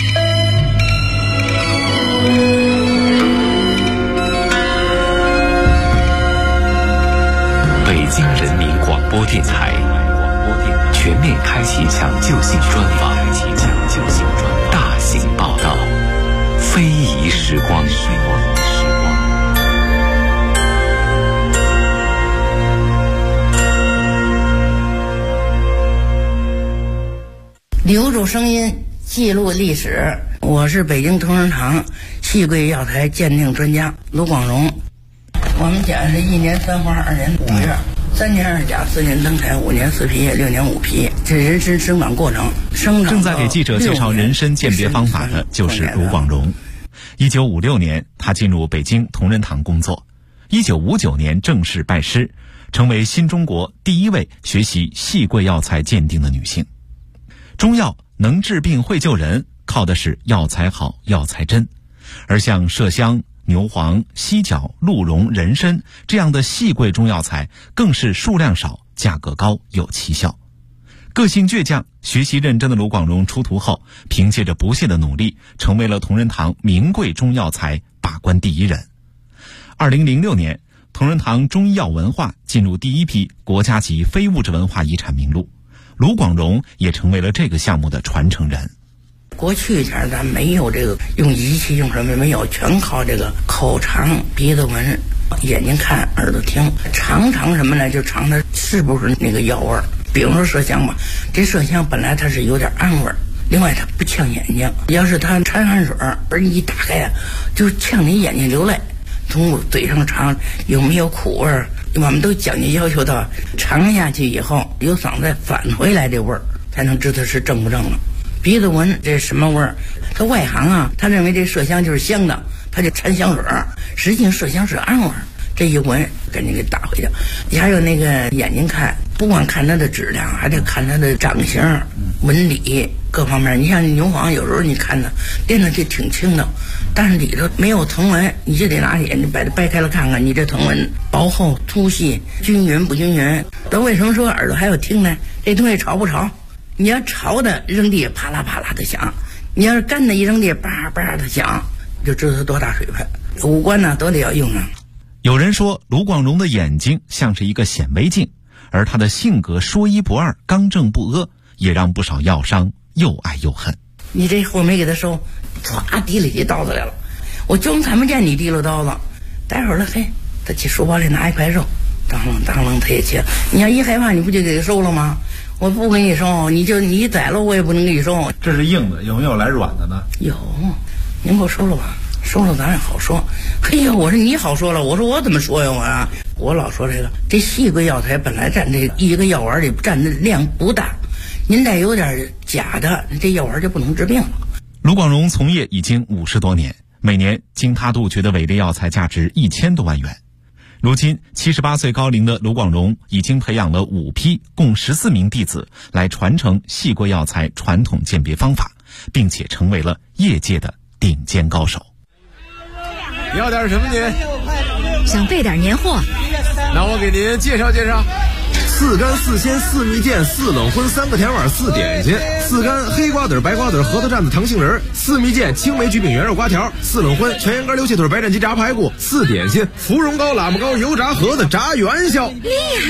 京人民广播电台全面开启抢救性专访，大型报道，非遗时光。 留住声音，记录历史。我是北京同仁堂戏柜药材鉴定专家卢广荣。我们讲是1年3花2年5月，3年2甲4年登台5年4批6年5批，这人参生长过程。 正在给记者介绍人参鉴别方法的就是卢广荣。1956年，他进入北京同仁堂工作。1959年正式拜师，成为新中国第一位学习戏柜药材鉴定的女性。中药能治病会救人，靠的是药材好药材真，而像麝香、牛黄、犀角、鹿茸、人参这样的细贵中药材更是数量少、价格高、有奇效。个性倔强、学习认真的卢广荣出徒后，凭借着不懈的努力，成为了同仁堂名贵中药材把关第一人。2006年，同仁堂中医药文化进入第一批国家级非物质文化遗产名录，卢广荣也成为了这个项目的传承人。 过去前咱没有这个用仪器用什么没有，全靠这个口尝、鼻子闻、眼睛看、耳朵听，尝什么呢？就尝它是不是那个药味儿。比如说麝香吧，这麝香本来它是有点暗味儿，另外它不呛眼睛，要是它掺汗水而你一打开啊，就呛你眼睛流泪。从嘴上尝有没有苦味儿，我们都讲究要求到尝下去以后由嗓子返回来这味儿，才能知道是正不正了。鼻子闻这什么味儿？他外行啊，他认为这麝香就是香的，他就掺香水儿，实际上麝香是暗味儿。这一闻赶紧给打回去。还有那个眼睛看，不光看它的质量，还得看它的长形、纹理各方面。你像牛黄，有时候你看它练的就挺轻的，但是里头没有藤纹，你就得拿眼睛把它掰开了看看，你这藤纹薄厚、粗细、均匀不均匀。那为什么说耳朵还有听呢？这东西潮不潮？你要潮的扔地啪啦啪啦的响，你要是干的一扔地叭叭的响，就知道它多大水分。五官呢都得要用啊。 有人说卢广荣的眼睛像是一个显微镜，而他的性格说一不二、刚正不阿，也让不少药商又爱又恨。 你这货没给他收，唰提了起刀子来了，我装看不见你提了刀子，待会儿了嘿，他去书包里拿一块肉，当啷他也切。你要一害怕，你不就给他收了吗？我不给你收，你宰了我也不能给你收。 这是硬的，有没有来软的呢？ 有，您给我收了吧。收了咱也好说。嘿呀，我说你好说了，我说我怎么说呀我老说这细贵药材本来占这一个药丸里占的量不大，您再有点假的，这药丸就不能治病了。 卢广荣从业已经50多年，每年经他杜绝的伪劣药材价值1000多万元。如今78岁高龄的卢广荣已经培养了5批共14名弟子来传承细贵药材传统鉴别方法，并且成为了业界的顶尖高手。 要点什么您？ 想备点年货。 那我给您介绍介绍。4干4鲜4蜜饯4冷荤3个甜碗4点心，4干黑瓜子白瓜子核桃蘸子糖杏仁，4蜜饯青梅橘饼圆肉瓜条，4冷荤全羊肝溜气腿白斩鸡炸排骨，4点心芙蓉糕喇嘛糕油炸盒子炸元宵。 厉害。